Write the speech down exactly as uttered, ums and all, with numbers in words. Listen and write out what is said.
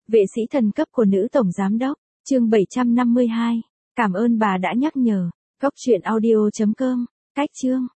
Vệ sĩ thần cấp của nữ tổng giám đốc, chương bảy trăm năm mươi hai. Cảm ơn bà đã nhắc nhở. Cốc truyện audio chấm com. Cách chương.